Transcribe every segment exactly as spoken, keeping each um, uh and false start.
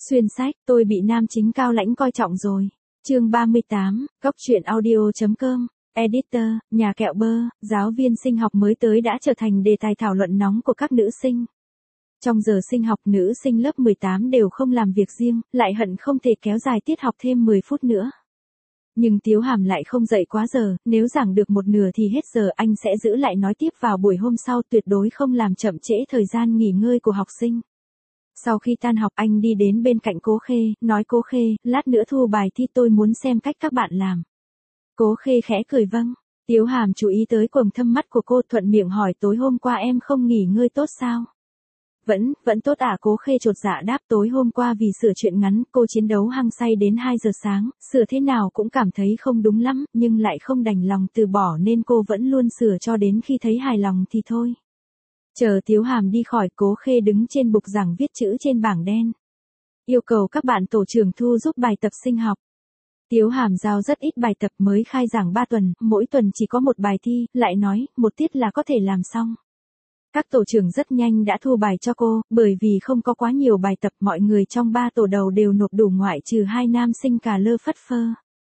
Xuyên sách, tôi bị nam chính cao lãnh coi trọng rồi. Chương ba mươi tám, Góc truyện audio.com, Editor, nhà kẹo bơ, giáo viên sinh học mới tới đã trở thành đề tài thảo luận nóng của các nữ sinh. Trong giờ sinh học, nữ sinh lớp mười tám đều không làm việc riêng, lại hận không thể kéo dài tiết học thêm mười phút nữa. Nhưng Tiếu Hàm lại không dậy quá giờ, nếu giảng được một nửa thì hết giờ anh sẽ giữ lại nói tiếp vào buổi hôm sau, tuyệt đối không làm chậm trễ thời gian nghỉ ngơi của học sinh. Sau khi tan học anh đi đến bên cạnh Cố Khê, nói Cố Khê, lát nữa thu bài thi tôi muốn xem cách các bạn làm. Cố Khê khẽ cười vâng. Tiếu Hàm chú ý tới quầng thâm mắt của cô, thuận miệng hỏi tối hôm qua em không nghỉ ngơi tốt sao? Vẫn, vẫn tốt à? Cố Khê chột dạ đáp, tối hôm qua vì sửa truyện ngắn, cô chiến đấu hăng say đến hai giờ sáng, sửa thế nào cũng cảm thấy không đúng lắm, nhưng lại không đành lòng từ bỏ nên cô vẫn luôn sửa cho đến khi thấy hài lòng thì thôi. Chờ Tiếu Hàm đi khỏi, Cố Khê đứng trên bục giảng viết chữ trên bảng đen. Yêu cầu các bạn tổ trưởng thu giúp bài tập sinh học. Tiếu Hàm giao rất ít bài tập, mới khai giảng ba tuần, mỗi tuần chỉ có một bài thi, lại nói, một tiết là có thể làm xong. Các tổ trưởng rất nhanh đã thu bài cho cô, bởi vì không có quá nhiều bài tập, mọi người trong ba tổ đầu đều nộp đủ ngoại trừ hai nam sinh cà lơ phất phơ.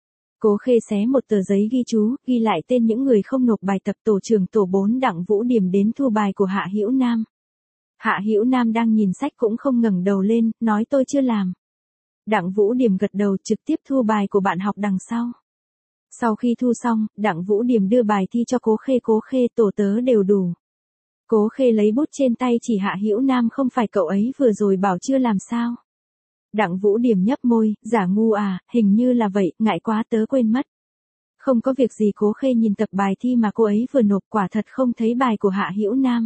Cố Khê xé một tờ giấy ghi chú, ghi lại tên những người không nộp bài tập. Tổ trưởng tổ bốn Đặng Vũ Điểm đến thu bài của Hạ Hữu Nam. Hạ Hữu Nam đang nhìn sách cũng không ngẩng đầu lên, nói tôi chưa làm. Đặng Vũ Điểm gật đầu, trực tiếp thu bài của bạn học đằng sau. Sau khi thu xong, Đặng Vũ Điểm đưa bài thi cho Cố Khê. Cố Khê, tổ tớ đều đủ. Cố Khê lấy bút trên tay chỉ Hạ Hữu Nam, không phải cậu ấy vừa rồi bảo chưa làm sao? Đặng Vũ Điểm nhấp môi, giả ngu à, hình như là vậy, ngại quá tớ quên mất. Không có việc gì. Cố Khê nhìn tập bài thi mà cô ấy vừa nộp, quả thật không thấy bài của Hạ Hữu Nam.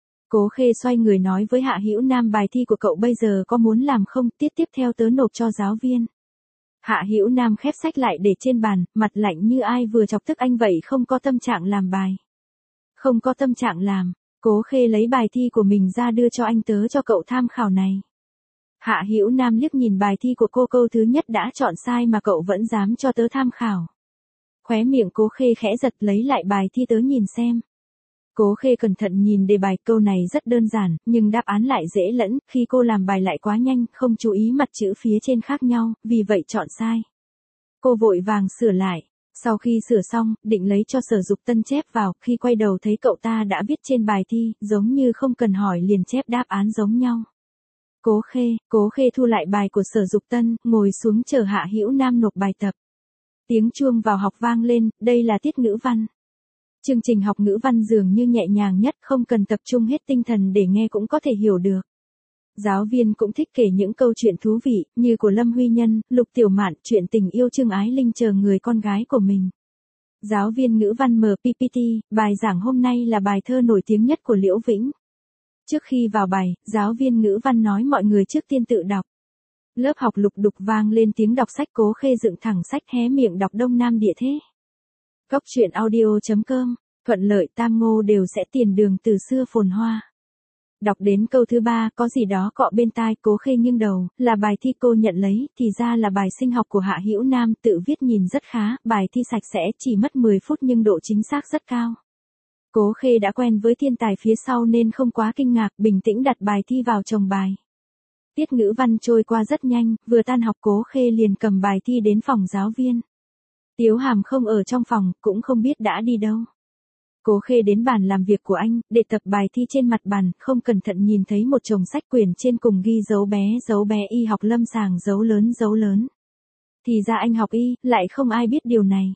Cố Khê xoay người nói với Hạ Hữu Nam, bài thi của cậu bây giờ có muốn làm không, tiết tiếp theo tớ nộp cho giáo viên. Hạ Hữu Nam khép sách lại để trên bàn, mặt lạnh như ai vừa chọc tức anh vậy. Không có tâm trạng làm bài. Không có tâm trạng làm. Cố Khê lấy bài thi của mình ra đưa cho anh, tớ cho cậu tham khảo này. Hạ Hữu Nam liếc nhìn bài thi của cô, câu thứ nhất đã chọn sai mà cậu vẫn dám cho tớ tham khảo. Khóe miệng Cố Khê khẽ giật, lấy lại bài thi tớ nhìn xem. Cố Khê cẩn thận nhìn đề bài, câu này rất đơn giản, nhưng đáp án lại dễ lẫn, khi cô làm bài lại quá nhanh, không chú ý mặt chữ phía trên khác nhau, vì vậy chọn sai. Cô vội vàng sửa lại. Sau khi sửa xong, định lấy cho Sở Dục Tân chép vào, khi quay đầu thấy cậu ta đã viết trên bài thi, giống như không cần hỏi liền chép đáp án giống nhau. Cố Khê, Cố Khê thu lại bài của Sở Dục Tân, ngồi xuống chờ Hạ Hữu Nam nộp bài tập. Tiếng chuông vào học vang lên, đây là tiết ngữ văn. Chương trình học ngữ văn dường như nhẹ nhàng nhất, không cần tập trung hết tinh thần để nghe cũng có thể hiểu được. Giáo viên cũng thích kể những câu chuyện thú vị, như của Lâm Huy Nhân, Lục Tiểu Mạn, chuyện tình yêu Trương Ái Linh chờ người con gái của mình. Giáo viên ngữ văn mở pê pê tê, bài giảng hôm nay là bài thơ nổi tiếng nhất của Liễu Vĩnh. Trước khi vào bài, giáo viên ngữ văn nói mọi người trước tiên tự đọc. Lớp học lục đục vang lên tiếng đọc sách. Cố Khê dựng thẳng sách, hé miệng đọc Đông Nam Địa Thế. Góc truyện audio.com, thuận lợi tam ngô đều sẽ tiền đường từ xưa phồn hoa. Đọc đến câu thứ ba, có gì đó cọ bên tai. Cố Khê nghiêng đầu, là bài thi cô nhận lấy, thì ra là bài sinh học của Hạ Hữu Nam, tự viết nhìn rất khá, bài thi sạch sẽ, chỉ mất mười phút nhưng độ chính xác rất cao. Cố Khê đã quen với thiên tài phía sau nên không quá kinh ngạc, bình tĩnh đặt bài thi vào chồng bài. Tiết ngữ văn trôi qua rất nhanh, vừa tan học Cố Khê liền cầm bài thi đến phòng giáo viên. Tiếu Hàm không ở trong phòng, cũng không biết đã đi đâu. Cố Khê đến bàn làm việc của anh, để tập bài thi trên mặt bàn, không cẩn thận nhìn thấy một chồng sách quyển trên cùng ghi dấu bé dấu bé y học lâm sàng dấu lớn dấu lớn. Thì ra anh học y, lại không ai biết điều này.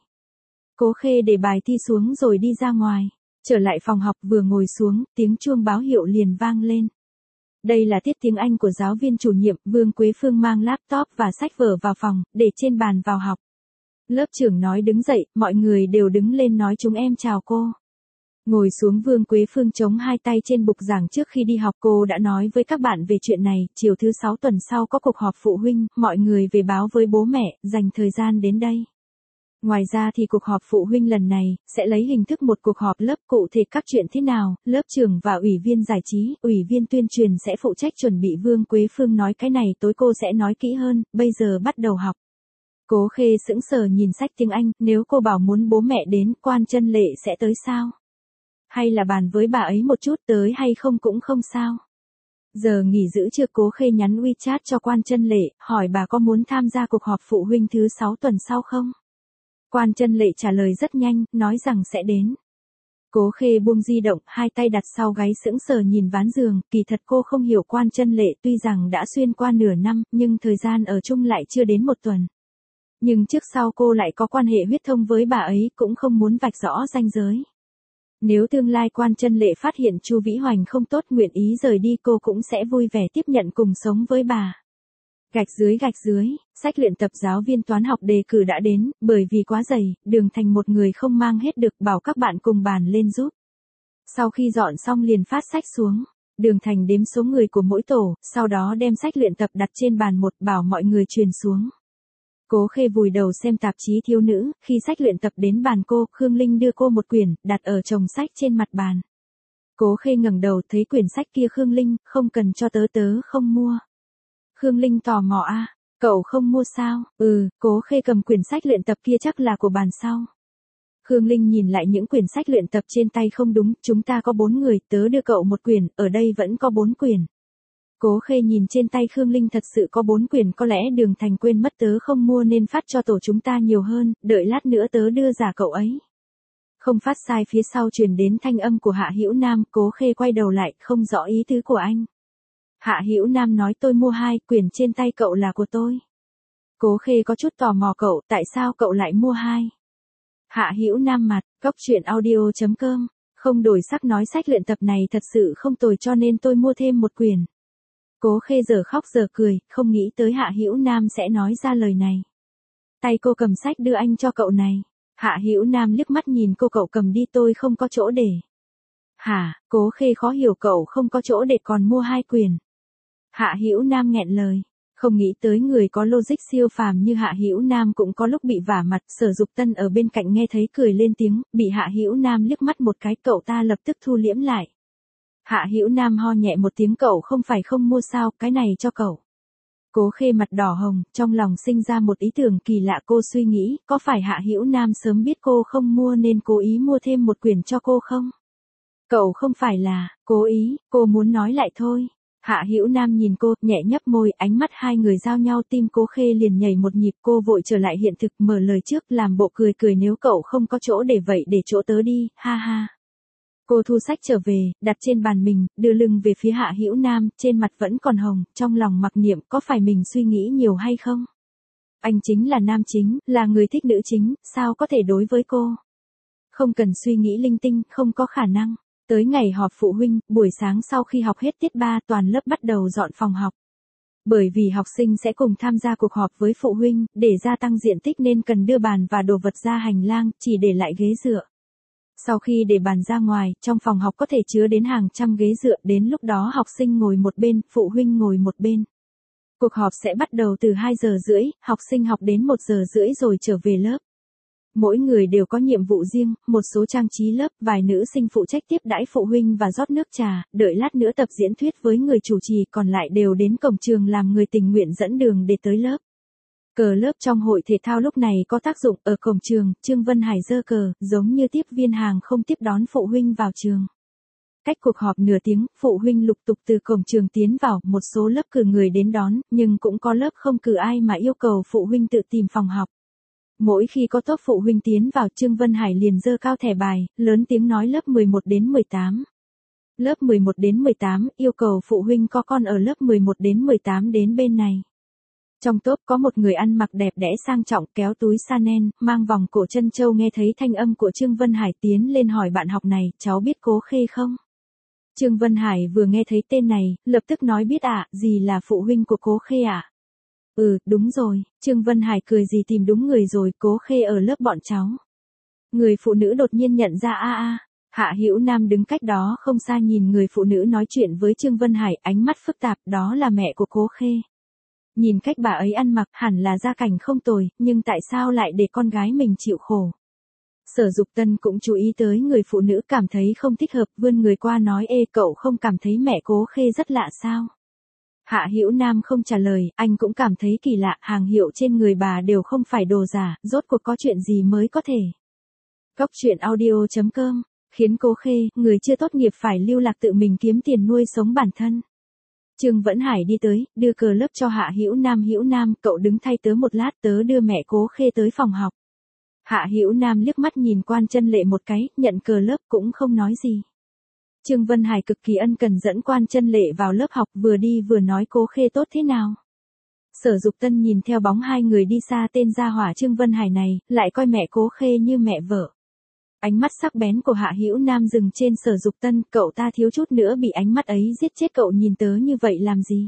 Cố Khê để bài thi xuống rồi đi ra ngoài. Trở lại phòng học, vừa ngồi xuống, tiếng chuông báo hiệu liền vang lên. Đây là tiết tiếng Anh của giáo viên chủ nhiệm. Vương Quế Phương mang laptop và sách vở vào phòng, để trên bàn vào học. Lớp trưởng nói đứng dậy, mọi người đều đứng lên nói chúng em chào cô. Ngồi xuống, Vương Quế Phương chống hai tay trên bục giảng. Trước khi đi học cô đã nói với các bạn về chuyện này, chiều thứ sáu tuần sau có cuộc họp phụ huynh, mọi người về báo với bố mẹ, dành thời gian đến đây. Ngoài ra thì cuộc họp phụ huynh lần này, sẽ lấy hình thức một cuộc họp lớp, cụ thể các chuyện thế nào, lớp trưởng và ủy viên giải trí, ủy viên tuyên truyền sẽ phụ trách chuẩn bị. Vương Quế Phương nói cái này tối cô sẽ nói kỹ hơn, bây giờ bắt đầu học. Cố Khê sững sờ nhìn sách tiếng Anh, nếu cô bảo muốn bố mẹ đến, Quan Chân Lệ sẽ tới sao? Hay là bàn với bà ấy một chút, tới hay không cũng không sao. Giờ nghỉ giữ trưa Cố Khê nhắn WeChat cho Quan Chân Lệ, hỏi bà có muốn tham gia cuộc họp phụ huynh thứ sáu tuần sau không? Quan Chân Lệ trả lời rất nhanh, nói rằng sẽ đến. Cố Khê buông di động, hai tay đặt sau gáy sững sờ nhìn ván giường, kỳ thật cô không hiểu Quan Chân Lệ tuy rằng đã xuyên qua nửa năm, nhưng thời gian ở chung lại chưa đến một tuần. Nhưng trước sau cô lại có quan hệ huyết thông với bà ấy, cũng không muốn vạch rõ ranh giới. Nếu tương lai Quan Chân Lệ phát hiện Chu Vĩ Hoành không tốt nguyện ý rời đi cô cũng sẽ vui vẻ tiếp nhận cùng sống với bà. Gạch dưới gạch dưới, sách luyện tập giáo viên toán học đề cử đã đến, bởi vì quá dày, Đường Thành một người không mang hết được bảo các bạn cùng bàn lên giúp. Sau khi dọn xong liền phát sách xuống, Đường Thành đếm số người của mỗi tổ, sau đó đem sách luyện tập đặt trên bàn một bảo mọi người truyền xuống. Cố Khê vùi đầu xem tạp chí thiếu nữ, khi sách luyện tập đến bàn cô, Khương Linh đưa cô một quyển, đặt ở chồng sách trên mặt bàn. Cố Khê ngẩng đầu thấy quyển sách kia. Khương Linh, không cần cho tớ tớ không mua. Khương Linh tò mò a, à, cậu không mua sao? Ừ, Cố Khê cầm quyển sách luyện tập kia chắc là của bàn sau. Khương Linh nhìn lại những quyển sách luyện tập trên tay không đúng, chúng ta có bốn người, tớ đưa cậu một quyển, ở đây vẫn có bốn quyển. Cố Khê nhìn trên tay Khương Linh thật sự có bốn quyển, có lẽ Đường Thành quên mất tớ không mua nên phát cho tổ chúng ta nhiều hơn, đợi lát nữa tớ đưa giả cậu ấy. Không phát sai phía sau truyền đến thanh âm của Hạ Hữu Nam, Cố Khê quay đầu lại, không rõ ý tứ của anh. Hạ Hữu Nam nói tôi mua hai, quyển trên tay cậu là của tôi. Cố Khê có chút tò mò cậu, tại sao cậu lại mua hai? Hạ Hữu Nam mặt, góc truyện audio chấm com, không đổi sắc nói sách luyện tập này thật sự không tồi cho nên tôi mua thêm một quyển. Cố Khê giờ khóc giờ cười, không nghĩ tới Hạ Hữu Nam sẽ nói ra lời này. Tay cô cầm sách đưa anh cho cậu này. Hạ Hữu Nam liếc mắt nhìn cô, cậu cầm đi, tôi không có chỗ để. Hả? Cố Khê khó hiểu, cậu không có chỗ để còn mua hai quyển. Hạ Hữu Nam nghẹn lời. Không nghĩ tới người có logic siêu phàm như Hạ Hữu Nam cũng có lúc bị vả mặt. Sở Dục Tân ở bên cạnh nghe thấy cười lên tiếng, bị Hạ Hữu Nam liếc mắt một cái, cậu ta lập tức thu liễm lại. Hạ Hữu Nam ho nhẹ một tiếng, cậu không phải không mua sao, cái này cho cậu. Cố Khê mặt đỏ hồng, trong lòng sinh ra một ý tưởng kỳ lạ, cô suy nghĩ, có phải Hạ Hữu Nam sớm biết cô không mua nên cố ý mua thêm một quyển cho cô không? Cậu không phải là cố ý, cô muốn nói lại thôi. Hạ Hữu Nam nhìn cô, nhẹ nhấp môi, ánh mắt hai người giao nhau, tim Cố Khê liền nhảy một nhịp, cô vội trở lại hiện thực, mở lời trước, làm bộ cười cười, nếu cậu không có chỗ để vậy để chỗ tớ đi, ha ha. Cô thu sách trở về, đặt trên bàn mình, đưa lưng về phía Hạ Hữu Nam, trên mặt vẫn còn hồng, trong lòng mặc niệm có phải mình suy nghĩ nhiều hay không? Anh chính là nam chính, là người thích nữ chính, sao có thể đối với cô? Không cần suy nghĩ linh tinh, không có khả năng. Tới ngày họp phụ huynh, buổi sáng sau khi học hết tiết ba, toàn lớp bắt đầu dọn phòng học. Bởi vì học sinh sẽ cùng tham gia cuộc họp với phụ huynh, để gia tăng diện tích nên cần đưa bàn và đồ vật ra hành lang, chỉ để lại ghế dựa. Sau khi để bàn ra ngoài, trong phòng học có thể chứa đến hàng trăm ghế dựa, đến lúc đó học sinh ngồi một bên, phụ huynh ngồi một bên. Cuộc họp sẽ bắt đầu từ hai giờ rưỡi, học sinh học đến một giờ rưỡi rồi trở về lớp. Mỗi người đều có nhiệm vụ riêng, một số trang trí lớp, vài nữ sinh phụ trách tiếp đãi phụ huynh và rót nước trà, đợi lát nữa tập diễn thuyết với người chủ trì, còn lại đều đến cổng trường làm người tình nguyện dẫn đường để tới lớp. Cờ lớp trong hội thể thao lúc này có tác dụng, ở cổng trường, Trương Vân Hải giơ cờ, giống như tiếp viên hàng không tiếp đón phụ huynh vào trường. Cách cuộc họp nửa tiếng, phụ huynh lục tục từ cổng trường tiến vào, một số lớp cử người đến đón, nhưng cũng có lớp không cử ai mà yêu cầu phụ huynh tự tìm phòng học. Mỗi khi có top phụ huynh tiến vào, Trương Vân Hải liền giơ cao thẻ bài, lớn tiếng nói lớp mười một đến mười tám. Lớp mười một đến mười tám, yêu cầu phụ huynh có con ở lớp mười một đến mười tám đến bên này. Trong top có một người ăn mặc đẹp đẽ sang trọng, kéo túi Chanel, mang vòng cổ trân châu, nghe thấy thanh âm của Trương Vân Hải tiến lên hỏi bạn học này, cháu biết Cố Khê không? Trương Vân Hải vừa nghe thấy tên này, lập tức nói biết ạ, à, gì là phụ huynh của Cố Khê ạ? À? Ừ, đúng rồi, Trương Vân Hải cười gì tìm đúng người rồi, Cố Khê ở lớp bọn cháu. Người phụ nữ đột nhiên nhận ra a a, Hạ Hữu Nam đứng cách đó không xa nhìn người phụ nữ nói chuyện với Trương Vân Hải, ánh mắt phức tạp, đó là mẹ của Cố Khê. Nhìn cách bà ấy ăn mặc, hẳn là gia cảnh không tồi, nhưng tại sao lại để con gái mình chịu khổ? Sở Dục Tân cũng chú ý tới người phụ nữ, cảm thấy không thích hợp, vươn người qua nói, ê cậu không cảm thấy mẹ Cố Khê rất lạ sao? Hạ Hữu Nam không trả lời, anh cũng cảm thấy kỳ lạ, hàng hiệu trên người bà đều không phải đồ giả, rốt cuộc có chuyện gì mới có thể. Góc truyện audio chấm com, khiến Cố Khê, người chưa tốt nghiệp phải lưu lạc tự mình kiếm tiền nuôi sống bản thân. Trương Vẫn Hải đi tới, đưa cờ lớp cho Hạ Hữu Nam. Hữu Nam, cậu đứng thay tớ một lát, tớ đưa mẹ Cố Khê tới phòng học. Hạ Hữu Nam liếc mắt nhìn Quan Chân Lệ một cái, nhận cờ lớp cũng không nói gì. Trương Vân Hải cực kỳ ân cần dẫn Quan Chân Lệ vào lớp học, vừa đi vừa nói Cố Khê tốt thế nào. Sở Dục Tân nhìn theo bóng hai người đi xa, tên gia hỏa Trương Vân Hải này, lại coi mẹ Cố Khê như mẹ vợ. Ánh mắt sắc bén của Hạ Hữu Nam dừng trên Sở Dục Tân, cậu ta thiếu chút nữa bị ánh mắt ấy giết chết, cậu nhìn tớ như vậy làm gì?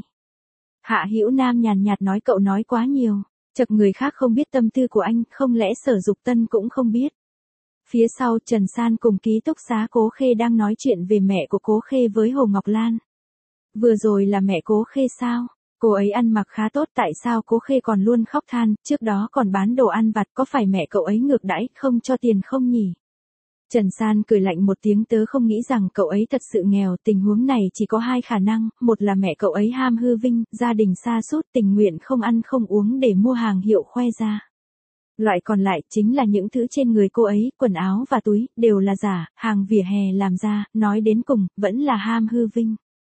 Hạ Hữu Nam nhàn nhạt nói, cậu nói quá nhiều, chật người khác không biết tâm tư của anh, không lẽ Sở Dục Tân cũng không biết. Phía sau, Trần San cùng ký túc xá Cố Khê đang nói chuyện về mẹ của Cố Khê với Hồ Ngọc Lan. Vừa rồi là mẹ Cố Khê sao? Cô ấy ăn mặc khá tốt, tại sao Cố Khê còn luôn khóc than, trước đó còn bán đồ ăn vặt, có phải mẹ cậu ấy ngược đãi, không cho tiền không nhỉ? Trần San cười lạnh một tiếng, tớ không nghĩ rằng cậu ấy thật sự nghèo, tình huống này chỉ có hai khả năng, một là mẹ cậu ấy ham hư vinh, gia đình sa sút, tình nguyện không ăn không uống để mua hàng hiệu khoe ra. Loại còn lại chính là những thứ trên người cô ấy, quần áo và túi, đều là giả, hàng vỉa hè làm ra, nói đến cùng, vẫn là ham hư vinh.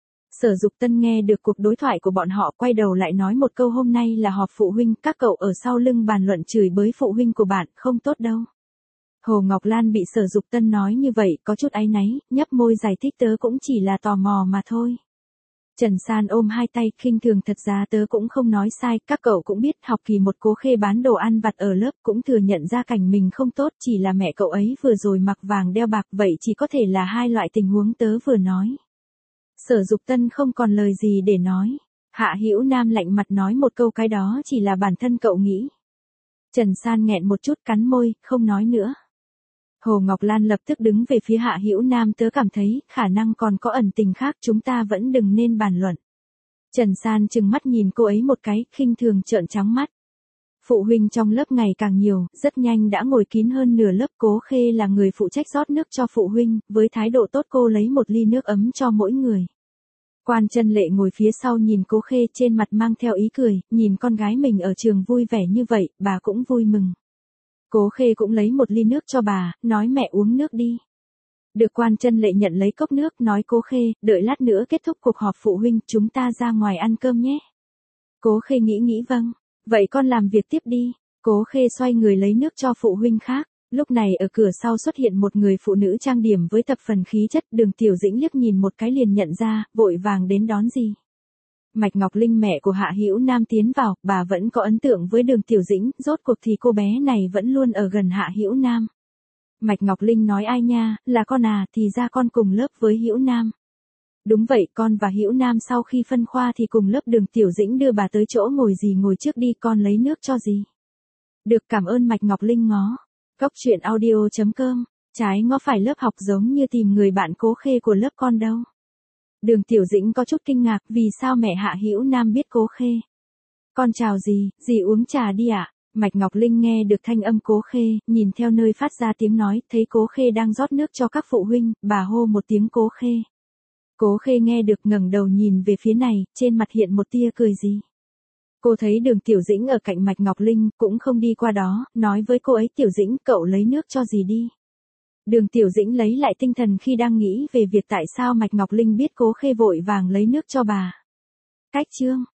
Sở Dục Tân nghe được cuộc đối thoại của bọn họ, quay đầu lại nói một câu, hôm nay là họp phụ huynh, các cậu ở sau lưng bàn luận chửi bới phụ huynh của bạn, không tốt đâu. Hồ Ngọc Lan bị Sở Dục Tân nói như vậy, có chút áy náy, nhấp môi giải thích, tớ cũng chỉ là tò mò mà thôi. Trần San ôm hai tay, khinh thường, thật ra tớ cũng không nói sai, các cậu cũng biết học kỳ một Cố Khê bán đồ ăn vặt ở lớp, cũng thừa nhận ra cảnh mình không tốt, chỉ là mẹ cậu ấy vừa rồi mặc vàng đeo bạc, vậy chỉ có thể là hai loại tình huống tớ vừa nói. Sở Dục Tân không còn lời gì để nói. Hạ Hữu Nam lạnh mặt nói một câu, cái đó chỉ là bản thân cậu nghĩ. Trần San nghẹn một chút, cắn môi, không nói nữa. Hồ Ngọc Lan lập tức đứng về phía Hạ Hữu Nam, tớ cảm thấy, khả năng còn có ẩn tình khác, chúng ta vẫn đừng nên bàn luận. Trần San trừng mắt nhìn cô ấy một cái, khinh thường trợn trắng mắt. Phụ huynh trong lớp ngày càng nhiều, rất nhanh đã ngồi kín hơn nửa lớp. Cố Khê là người phụ trách rót nước cho phụ huynh, với thái độ tốt cô lấy một ly nước ấm cho mỗi người. Quan Chân Lệ ngồi phía sau nhìn Cố Khê, trên mặt mang theo ý cười, nhìn con gái mình ở trường vui vẻ như vậy, bà cũng vui mừng. Cố Khê cũng lấy một ly nước cho bà, nói mẹ uống nước đi. Được Quan Chân Lệ nhận lấy cốc nước, nói Cố Khê, đợi lát nữa kết thúc cuộc họp phụ huynh, chúng ta ra ngoài ăn cơm nhé. Cố Khê nghĩ nghĩ vâng, vậy con làm việc tiếp đi. Cố Khê xoay người lấy nước cho phụ huynh khác. Lúc này ở cửa sau xuất hiện một người phụ nữ trang điểm với thập phần khí chất, Đường Tiểu Dĩnh liếc nhìn một cái liền nhận ra, vội vàng đến đón gì. Mạch Ngọc Linh mẹ của Hạ Hữu Nam tiến vào, bà vẫn có ấn tượng với Đường Tiểu Dĩnh, rốt cuộc thì cô bé này vẫn luôn ở gần Hạ Hữu Nam. Mạch Ngọc Linh nói, ai nha, là con à, thì ra con cùng lớp với Hữu Nam. Đúng vậy, con và Hữu Nam sau khi phân khoa thì cùng lớp. Đường Tiểu Dĩnh đưa bà tới chỗ ngồi, gì ngồi trước đi, con lấy nước cho gì. Được, cảm ơn. Mạch Ngọc Linh ngó. Góc truyện audio chấm com, trái ngó phải lớp học giống như tìm người bạn Cố Khê của lớp con đâu. Đường Tiểu Dĩnh có chút kinh ngạc, vì sao mẹ Hạ Hữu Nam biết Cố Khê. Con chào dì, dì uống trà đi ạ. À? Mạch Ngọc Linh nghe được thanh âm Cố Khê, nhìn theo nơi phát ra tiếng nói, thấy Cố Khê đang rót nước cho các phụ huynh, bà hô một tiếng Cố Khê. Cố Khê nghe được ngẩng đầu nhìn về phía này, trên mặt hiện một tia cười gì. Cô thấy Đường Tiểu Dĩnh ở cạnh Mạch Ngọc Linh, cũng không đi qua đó, nói với cô ấy, Tiểu Dĩnh, cậu lấy nước cho dì đi. Đường Tiểu Dĩnh lấy lại tinh thần khi đang nghĩ về việc tại sao Mạch Ngọc Linh biết Cố Khê, vội vàng lấy nước cho bà. Cách chương